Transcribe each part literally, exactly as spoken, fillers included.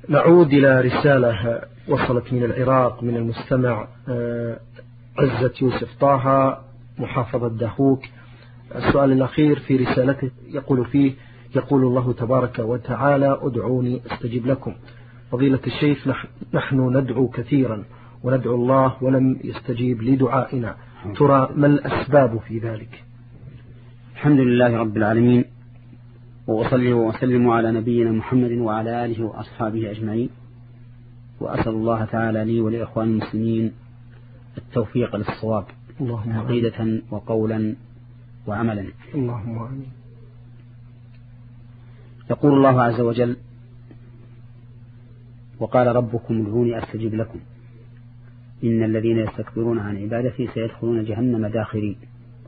نعود إلى رسالة وصلت من العراق من المستمع عزة يوسف طه محافظة دهوك. السؤال الأخير في رسالته يقول فيه يقول الله تبارك وتعالى ادعوني استجب لكم. فضيلة الشيخ نحن ندعو كثيرا وندعو الله ولم يستجيب لدعائنا، ترى ما الأسباب في ذلك؟ الحمد لله رب العالمين، وأصلي وأسلم على نبينا محمد وعلى آله وأصحابه أجمعين، وأسأل الله تعالى لي ولإخوان المسلمين التوفيق للصواب عقيدة وقولا وعملا. اللهم آمين. يقول الله عز وجل: وقال ربكم ادعوني أستجب لكم إن الذين يستكبرون عن عبادتي سيدخلون جهنم داخرين.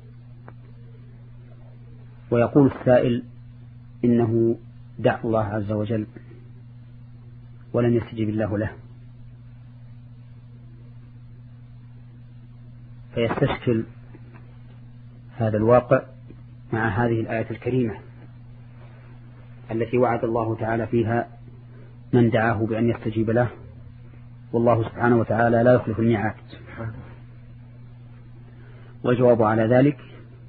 ويقول السائل إنه دعا الله عز وجل ولم يستجب الله له، فيستشكل هذا الواقع مع هذه الآية الكريمة التي وعد الله تعالى فيها من دعاه بأن يستجيب له، والله سبحانه وتعالى لا يخلف الميعاد. والجواب على ذلك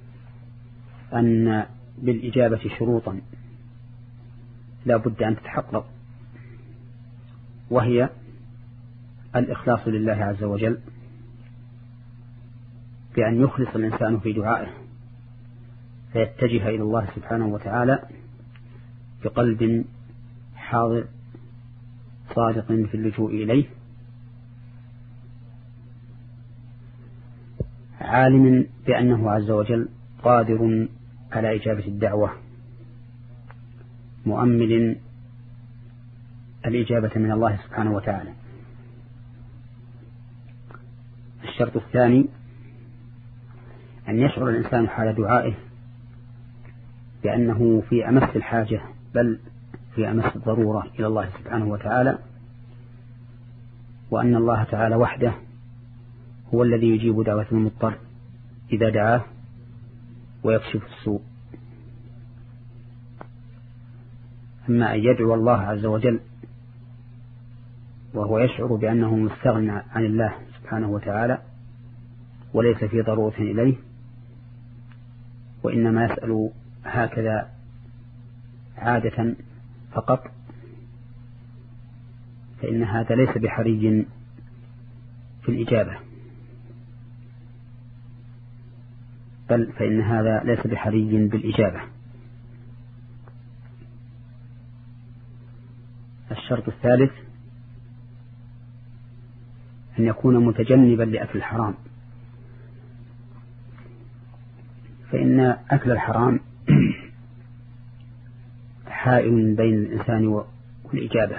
أن بالإجابة شروطا لا بد أن تتحقق، وهي الإخلاص لله عز وجل بأن يخلص الإنسان في دعائه فيتجه إلى الله سبحانه وتعالى بقلب حاضر صادق في اللجوء إليه، عالم بأنه عز وجل قادر على إجابة الدعوة، مؤمل الإجابة من الله سبحانه وتعالى. الشرط الثاني أن يشعر الإنسان حال دعائه بأنه في أمس الحاجة بل في أمس الضرورة إلى الله سبحانه وتعالى، وأن الله تعالى وحده هو الذي يجيب دعوة المضطر إذا دعاه ويكشف السوء. أما أن يدعو الله عز وجل وهو يشعر بأنه مستغنى عن الله سبحانه وتعالى وليس في ضرورة إليه، وإنما يسأل هكذا عادة فقط، فإن هذا ليس بحري في الإجابة، بل فإن هذا ليس بحري بالإجابة. الشرط الثالث أن يكون متجنبا لأكل الحرام، فإن أكل الحرام حائل بين الإنسان والإجابة،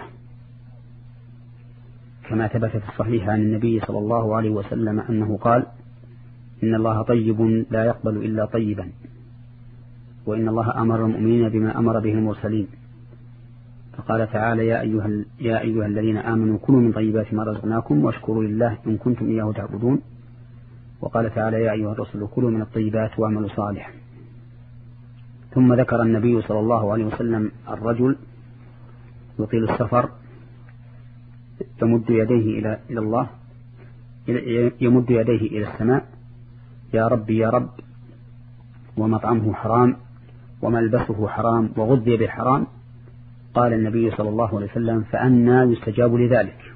كما ثبت في الصحيح عن النبي صلى الله عليه وسلم أنه قال: إن الله طيب لا يقبل إلا طيبا، وإن الله أمر المؤمنين بما أمر به المرسلين، فقال تعالى: يا أيها, يا أيها الذين آمنوا كلوا من طيبات ما رزقناكم واشكروا لله إن كنتم إياه تعبدون. وقال تعالى: يا أيها الرسل كلوا من الطيبات واعملوا صالحا. ثم ذكر النبي صلى الله عليه وسلم الرجل يطيل السفر يمد يديه إلى إلى الله يمد يديه إلى السماء: يا ربي يا رب، ومطعمه حرام وملبسه حرام وغذي بالحرام. قال النبي صلى الله عليه وسلم: فأنى يستجاب لذلك؟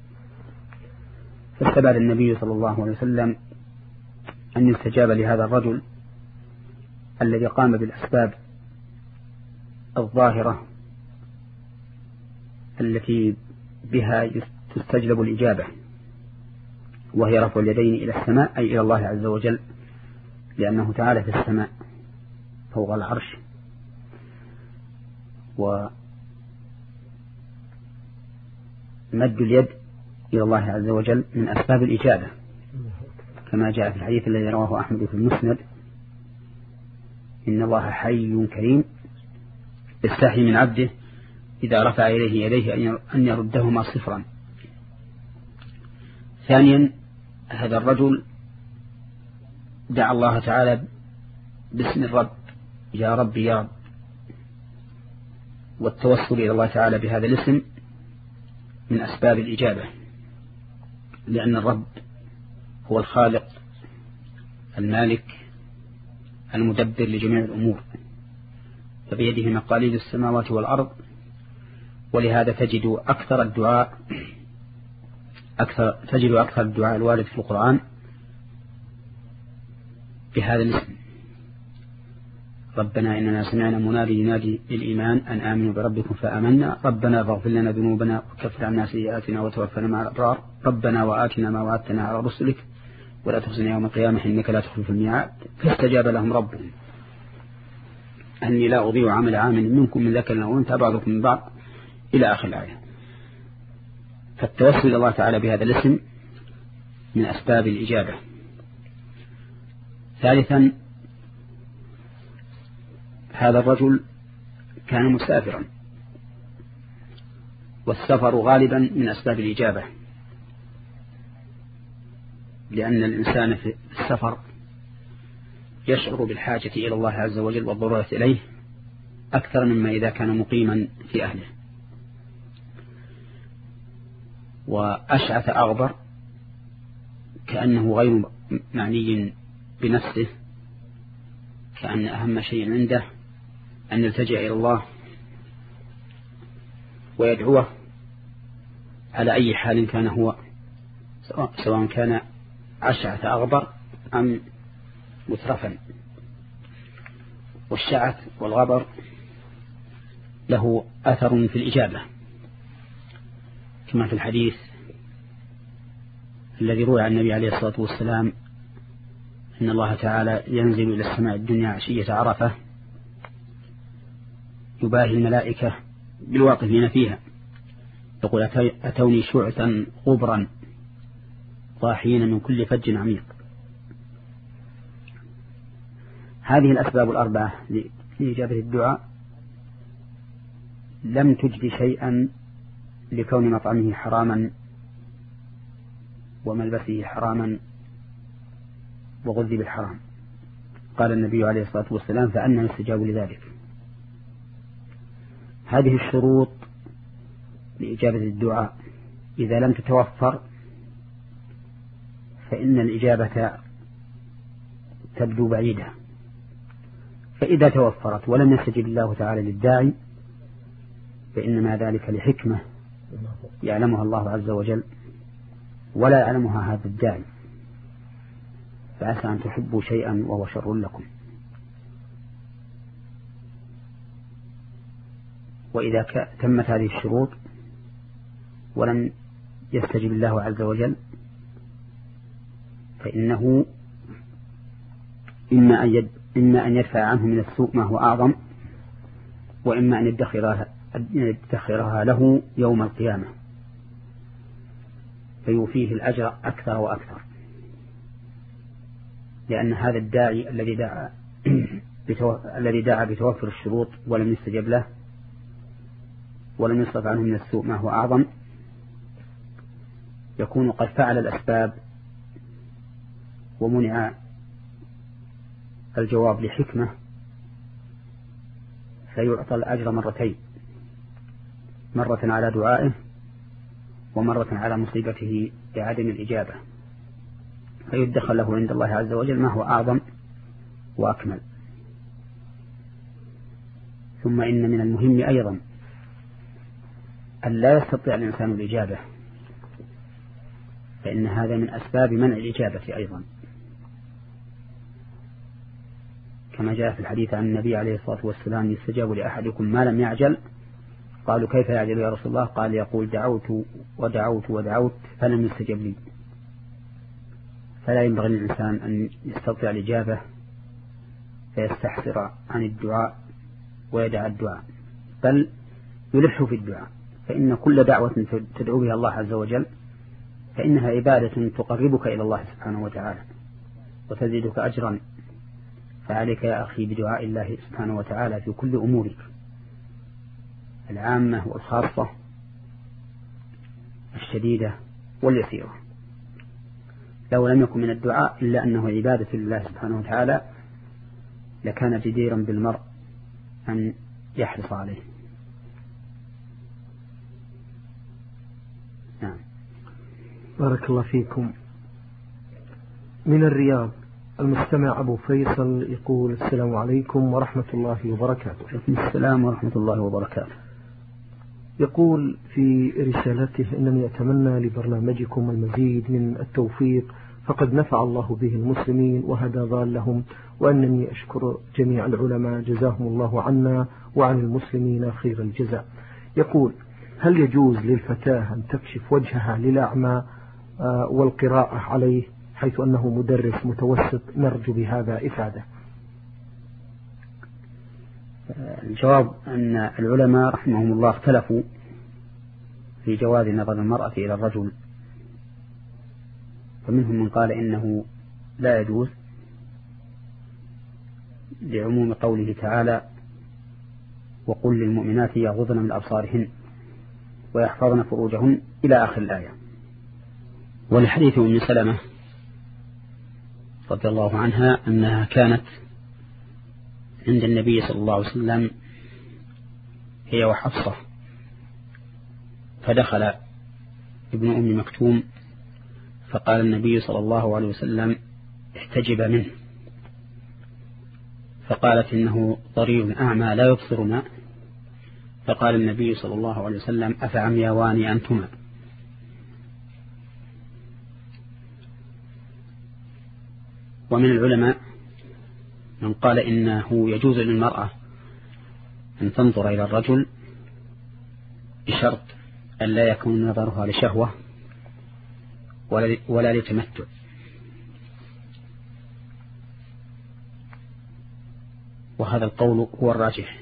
فاستبعد النبي صلى الله عليه وسلم أن يستجاب لهذا الرجل الذي قام بالأسباب الظاهرة التي بها تستجلب الإجابة، وهي رفع اليدين إلى السماء أي إلى الله عز وجل، لأنه تعالى في السماء فوق العرش، ومد اليد إلى الله عز وجل من أسباب الإجابة، كما جاء في الحديث الذي رواه أحمد في المسند: إن الله حي كريم يستحي من عبده إذا رفع إليه يديه أن يردهما صفرا. ثانيا، هذا الرجل دعا الله تعالى باسم الرب: يا ربي يا رب، والتوسل إلى الله تعالى بهذا الاسم من أسباب الإجابة، لأن الرب هو الخالق المالك المدبر لجميع الأمور، فبيده مقاليد السماوات والأرض، ولهذا تجد أكثر الدعاء أكثر تجد أكثر الدعاء الوارد في القرآن بهذا الاسم: ربنا إننا سمعنا منادي ينادي للإيمان أن آمنوا بربكم فآمنا، ربنا فاغفر لنا ذنوبنا وكفر عنا سيئاتنا وتوفنا مع الأبرار، ربنا وآتنا ما وعدتنا على رسلك ولا تخزنا يوم القيامة إنك لا تخلف الميعاد. فاستجاب لهم ربهم أني لا أضيع عمل عامل منكم من ذكر أو أنثى بعضكم من بعض إلى آخر الآية. فالتوسل إلى الله تعالى بهذا الاسم من أسباب الإجابة. ثالثا، هذا الرجل كان مسافرا، والسفر غالبا من أسباب الإجابة، لأن الإنسان في السفر يشعر بالحاجة إلى الله عز وجل والضرورة إليه أكثر مما إذا كان مقيما في أهله. وأشعث أغبر كأنه غير معني بنفسه، كأن أهم شيء عنده أن يلتجئ إلى الله ويدعوه على أي حال كان هو، سواء كان أشعث أغبر أم مترفا. والشعث والغبر له أثر في الإجابة، كما في الحديث الذي روى عن النبي عليه الصلاة والسلام إن الله تعالى ينزل إلى السماء الدنيا عشية عرفة يباهي الملائكة بالواقفين فيها، يقول أتوني شعثا غبرا ضاحين من كل فج عميق. هذه الأسباب الأربعة لإجابة الدعاء لم تجد شيئا لكون مطعمه حراما وملبسه حراما وغذي بالحرام. قال النبي عليه الصلاة والسلام فأنا يستجاب لذلك. هذه الشروط لإجابة الدعاء إذا لم تتوفر فإن الإجابة تبدو بعيدة، فإذا توفرت ولم يستجب الله تعالى للداعي فإنما ذلك لحكمة يعلمها الله عز وجل ولا يعلمها هذا الداعي، فعسى أن تحبوا شيئا وهو شر لكم. وإذا تمت هذه الشروط ولم يستجب الله عز وجل فإنه إما أن, يد إما أن يدفع عنه من السوء ما هو أعظم، وإما أن يدخرها, يدخرها له يوم القيامة فيوفيه الأجر أكثر وأكثر، لأن هذا الداعي الذي دعا الذي دعا بتوفر الشروط ولم يستجب له ولم يصرف عنه من السوء ما هو أعظم يكون قد فعل الأسباب ومنع الجواب لحكمة، فيعطى الأجر مرتين، مرة على دعائه ومرة على مصيبته بعدم الإجابة، فيدخل له عند الله عز وجل ما هو أعظم وأكمل. ثم إن من المهم أيضا أن لا يستطيع الإنسان الإجابة، فإن هذا من أسباب منع الإجابة أيضا، كما جاء في الحديث عن النبي عليه الصلاة والسلام يستجاب لأحدكم ما لم يعجل. قالوا كيف يعجل يا رسول الله؟ قال يقول دعوت ودعوت ودعوت فلم يستجب لي. فلا ينبغي للإنسان أن يستطيع الإجابة فيستحسر عن الدعاء ويدع الدعاء، بل يلح في الدعاء، فإن كل دعوة تدعو بها الله عز وجل فإنها عبادة تقربك إلى الله سبحانه وتعالى وتزيدك أجرا. فعليك يا أخي بدعاء الله سبحانه وتعالى في كل أمورك العامة والخاصة الشديدة واليسيرة. لو لم يكن من الدعاء إلا أنه عبادة لله سبحانه وتعالى لكان جديرا بالمرء أن يحرص عليه. نعم. بارك الله فيكم. من الرياض المستمع أبو فيصل يقول: السلام عليكم ورحمة الله وبركاته. السلام ورحمة الله وبركاته. يقول في رسالته: إنني أتمنى لبرنامجكم المزيد من التوفيق، فقد نفع الله به المسلمين وهدى ضالهم، وأنني أشكر جميع العلماء جزاهم الله عنا وعن المسلمين خير الجزاء. يقول: هل يجوز للفتاة أن تكشف وجهها للأعمى والقراءة عليه، حيث أنه مدرس متوسط؟ نرجو بهذا إفادة. الجواب أن العلماء رحمهم الله اختلفوا في جواز نظر المرأة إلى الرجل، فمنهم من قال إنه لا يجوز لعموم قوله تعالى: وقل للمؤمنات يغضن من أبصارهن ويحفظن فروجهن إلى آخر الآية. ولحديث أم سلمة رضي الله عنها أنها كانت عند النبي صلى الله عليه وسلم هي وحفصة، فدخل ابن أم مكتوم فقال النبي صلى الله عليه وسلم: احتجب منه، فقالت: إنه ضرير أعمى لا يبصرنا. فقال النبي صلى الله عليه وسلم: أفعميوان أنتما؟ ومن العلماء من قال إنه يجوز للمرأة أن تنظر إلى الرجل بشرط أن لا يكون نظرها لشهوة ولا لتمتع. وهذا القول هو الراجح،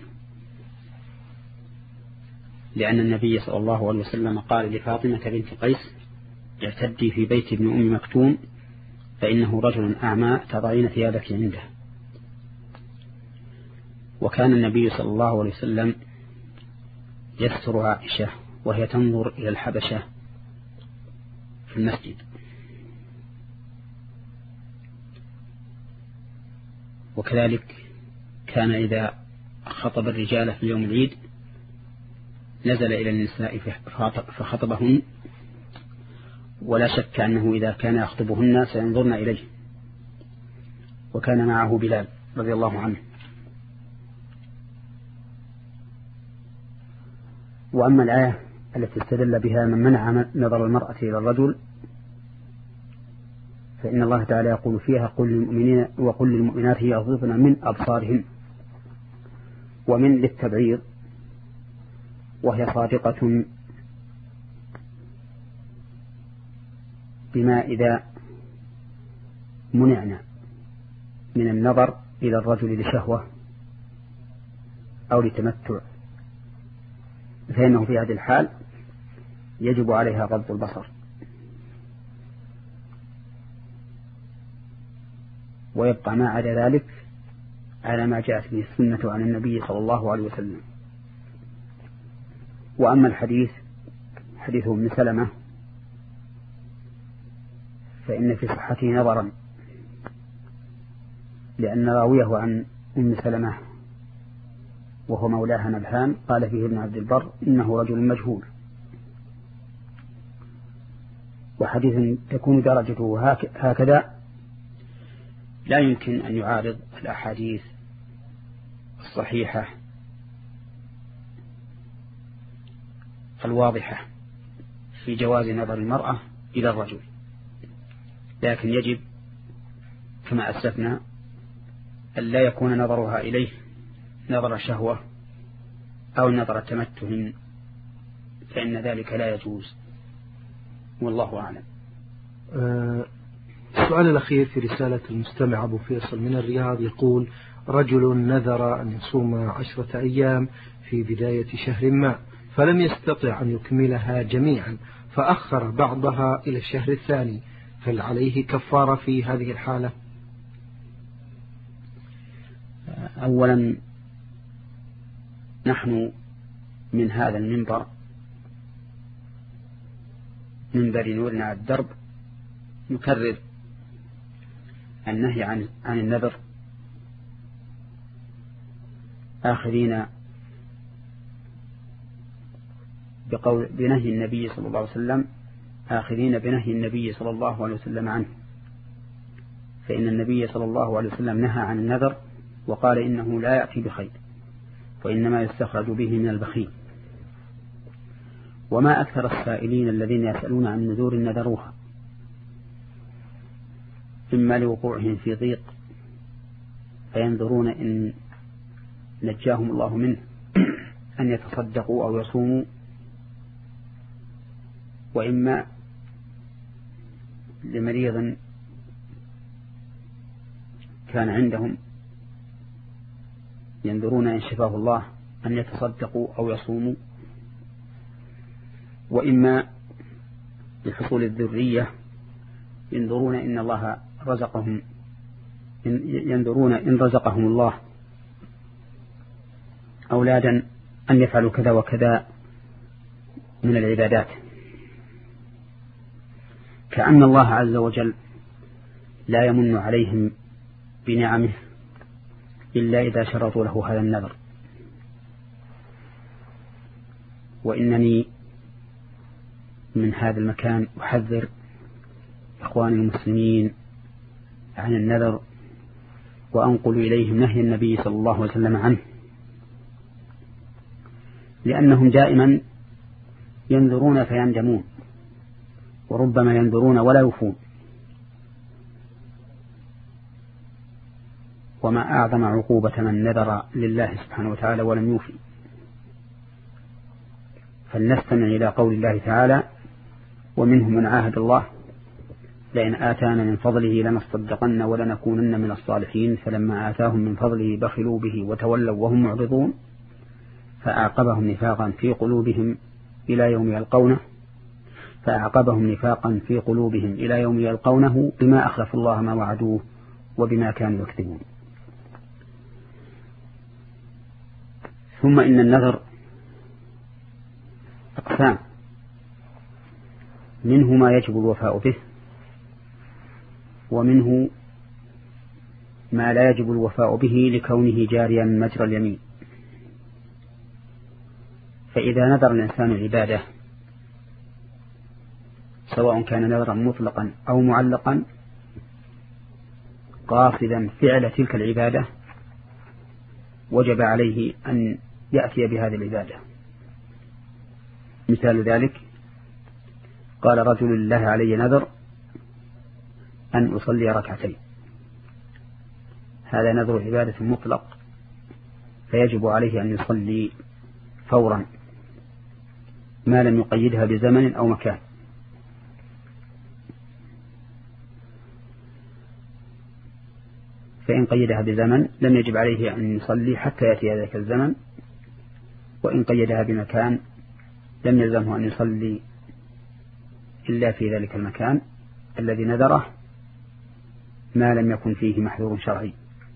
لأن النبي صلى الله عليه وسلم قال لفاطمة بنت قيس: اعتدي في بيت ابن أم مكتوم فإنه رجل أعمى تضعين ثيابك عنده. وكان النبي صلى الله عليه وسلم يستر عائشة وهي تنظر إلى الحبشة في المسجد. وكذلك كان إذا خطب الرجال في يوم العيد نزل إلى النساء فخطبهن، ولا شك أنه إذا كان يخطبهن سينظرن إليه. وكان معه بلال رضي الله عنه. وأما الآية التي استدل بها من منع نظر المرأة إلى الرجل، فإن الله تعالى يقول فيها: قل للمؤمنين وقل للمؤمنات يغضضن من أبصارهن، ومن للتبعيض، وهي صادقة بما إذا منعنا من النظر إلى الرجل لشهوة أو لتمتع، فإنه في هذه الحال يجب عليها غض البصر. ويبقى ما عدا ذلك على ما جاءت به السنة عن النبي صلى الله عليه وسلم. وأما الحديث حديث ابن سلمة فإن في صحته نظرا، لأن راويه عن أم سلمة وهو مولاها نبهان قال فيه ابن عبد البر: إنه رجل مجهول. وحديث تكون درجته هكذا لا يمكن أن يعارض الأحاديث الصحيحة الواضحة في جواز نظر المرأة إلى الرجل، لكن يجب كما أسلفنا أن لا يكون نظرها إليه نظر شهوة أو نظر تمتع، فإن ذلك لا يجوز، والله أعلم. أه السؤال الأخير في رسالة المستمع أبو فيصل من الرياض يقول: رجل نذر أن يصوم عشرة أيام في بداية شهر ما، فلم يستطع أن يكملها جميعا، فأخر بعضها إلى الشهر الثاني، هل عليه كفارة في هذه الحالة؟ أولا نحن من هذا المنبر، منبر نورنا على الدرب، نكرر النهي عن عن النذر، آخرين بقول بنهي النبي صلى الله عليه وسلم آخذين بنهي النبي صلى الله عليه وسلم عنه، فإن النبي صلى الله عليه وسلم نهى عن النذر وقال إنه لا يأتي بخير وإنما يستخرج به من البخيل. وما أكثر السائلين الذين يسألون عن نذور نذروها إما لوقوعهم في ضيق فينذرون إن نجاهم الله منه أن يتصدقوا أو يصوموا، وإما لمريض كان عندهم ينذرون إن شفاه الله أن يتصدقوا أو يصوموا، وإما لحصول الذرية ينذرون إن الله رزقهم ينذرون إن رزقهم الله أولادا أن يفعلوا كذا وكذا من العبادات، كأن الله عز وجل لا يمن عليهم بنعمه إلا إذا شرطوا له هذا النذر. وإنني من هذا المكان أحذر إخواني المسلمين عن النذر وأنقل إليهم نهي النبي صلى الله عليه وسلم عنه، لأنهم دائما ينذرون فيندمون، وربما ينذرون ولا يوفون. وما أعظم عقوبة من نذر لله سبحانه وتعالى ولم يوفي. فلنستمع إلى قول الله تعالى: ومنهم من عاهد الله لئن آتانا من فضله لنصدقن ولنكونن من الصالحين فلما آتاهم من فضله بخلوا به وتولوا وهم معرضون فأعقبهم نفاقا في قلوبهم إلى يوم يلقونه فأعقبهم نفاقا في قلوبهم إلى يوم يلقونه بما أخلفوا الله ما وعدوه وبما كانوا يكذبون. ثم إن النذر أقسام، منه ما يجب الوفاء به، ومنه ما لا يجب الوفاء به لكونه جاريا مجرى اليمين. فإذا نذر الإنسان عبادة سواء كان نذرا مطلقا أو معلقا قاصدا فعل تلك العبادة وجب عليه أن يأتي بهذه العبادة. مثال ذلك: قال رجل: الله علي نذر أن أصلي ركعتين، هذا نذر عبادة مطلق فيجب عليه أن يصلي فورا ما لم يقيدها بزمن أو مكان. فإن قيدها بزمن لم يجب عليه أن يصلي حتى يأتي ذلك الزمن، وإن قيدها بمكان لم يلزمه أن يصلي إلا في ذلك المكان الذي نذره ما لم يكن فيه محذور شرعي.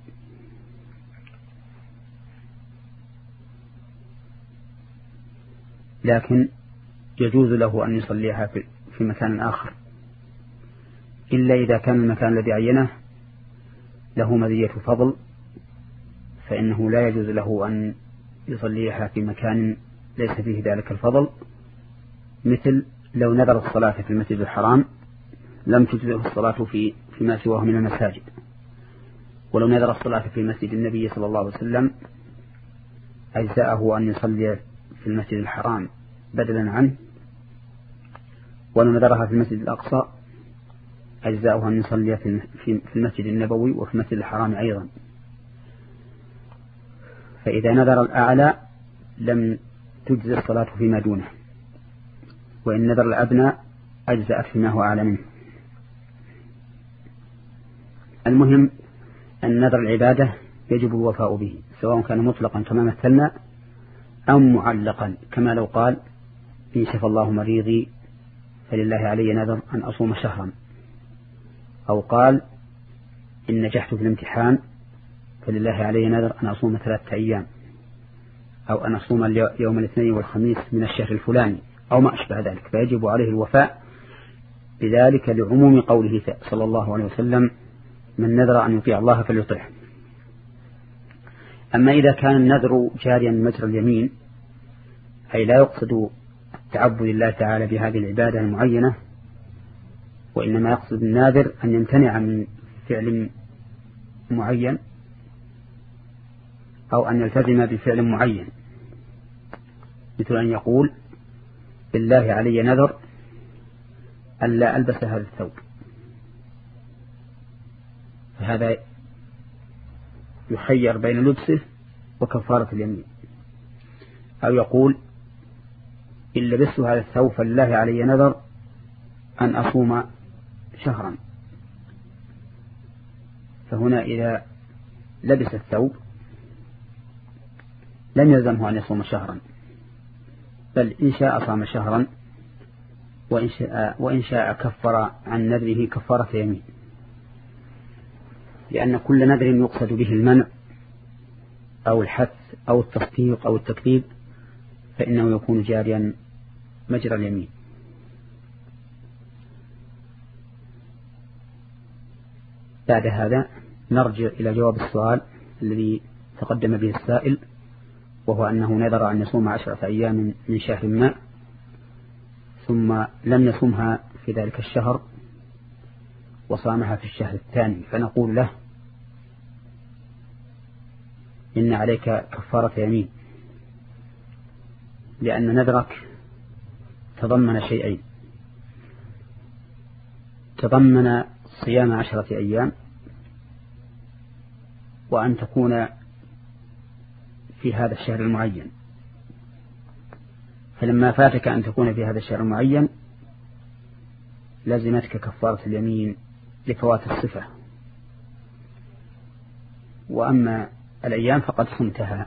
لكن يجوز له أن يصليها في مكان آخر إلا إذا كان المكان الذي عينه له مزية فضل، فإنه لا يجوز له أن يصليها في مكان ليس فيه ذلك الفضل. مثل لو نذر الصلاة في المسجد الحرام لم تجزئه الصلاة في فيما سواه من المساجد، ولو نذر الصلاة في مسجد النبي صلى الله عليه وسلم أجزأه أن يصلي في المسجد الحرام بدلا عنه، ولو نذرها في المسجد الأقصى أجزأه أن يصلي في المسجد النبوي وفي المسجد الحرام أيضا. فإذا نذر الأعلى لم تجزئ الصلاة فيما دونه، وإن نذر الأدنى أجزأت فيما هو أعلى منه. المهم أن نذر العبادة يجب الوفاء به سواء كان مطلقا كما مثلنا أو معلقا، كما لو قال: إن شفى الله مريضي فلله علي نذر أن أصوم شهرا، أو قال: إن نجحت في الامتحان فلله علي نذر أن أصوم ثلاثة أيام، أو أن أصوم يوم الاثنين والخميس من الشهر الفلاني، أو ما أشبه ذلك، فيجب عليه الوفاء بذلك لعموم قوله صلى الله عليه وسلم: من نذر أن يطيع الله فليطيعه. أما إذا كان النذر جاريا مجرى اليمين أي لا يقصد تعبد الله تعالى بهذه العبادة المعينة وإنما يقصد الناذر أن يمتنع من فعل معين أو أن يلتزم بفعل معين، مثل أن يقول بالله علي نذر ألا ألبس هذا الثوب، فهذا يخير بين لبسه وكفارة اليمين. أو يقول إن لبست هذا الثوب فلله علي نذر أن أصوم شهرا، فهنا إذا لبس الثوب لم يلزمه أن يصوم شهرا، بل إن شاء صام شهرا وإن شاء, وإن شاء كفر عن نذره كفارة يمين، لأن كل نذر يقصد به المنع أو الحث أو التصديق أو التكذيب فإنه يكون جاريا مجرى اليمين. بعد هذا نرجع إلى جواب السؤال الذي تقدم به السائل، وهو أنه نذر أن يصوم عشرة أيام من شهر ما ثم لم يصومها في ذلك الشهر وصامها في الشهر الثاني، فنقول له إن عليك كفارة يمين، لأن نذرك تضمن شيئين: تضمن صيام عشرة أيام وأن تكون في هذا الشهر المعين، فلما فاتك أن تكون في هذا الشهر المعين لازمتك كفارة اليمين لفوات الصفة. وأما الأيام فقد صمتها.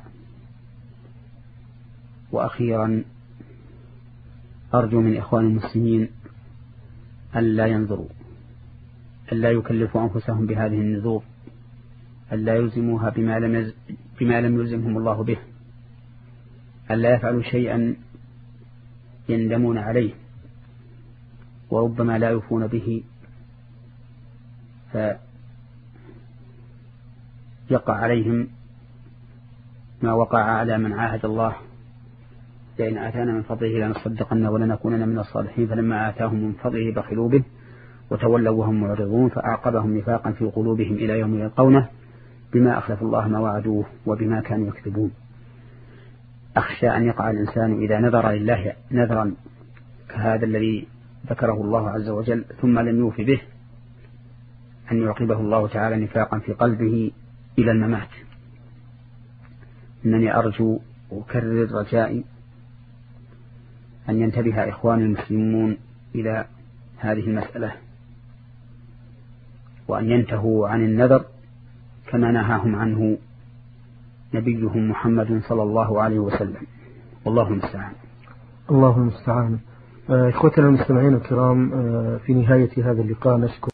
وأخيرا أرجو من إخوان المسلمين ألا ينظروا، ألا يكلفوا أنفسهم بهذه النذور، ألا يلزموها بما لم, يز... بما لم يلزمهم الله به، ألا يفعلوا شيئا يندمون عليه وربما لا يوفون به فيقع عليهم ما وقع على من عاهد الله: لئن آتانا من فضله لنصدقن ولنكونن من الصالحين، فلما آتاهم من فضله بخلوا به وتولوا وهم معرضون فأعقبهم نفاقا في قلوبهم إلى يوم يلقونه بما أخلفوا الله ما وعدوه وبما كانوا يكذبون. أخشى أن يقع الإنسان إذا نذر لله نذرا كهذا الذي ذكره الله عز وجل ثم لم يوف به أن يعقبه الله تعالى نفاقا في قلبه إلى الممات. إنني أرجو وأكرر رجائي أن ينتبه إخوان المسلمون إلى هذه المسألة وأن ينتهوا عن النذر كما نهاهم عنه نبيهم محمد صلى الله عليه وسلم، والله المستعان. الله المستعان. إخوتنا المستمعين الكرام، في نهاية هذا اللقاء نشكر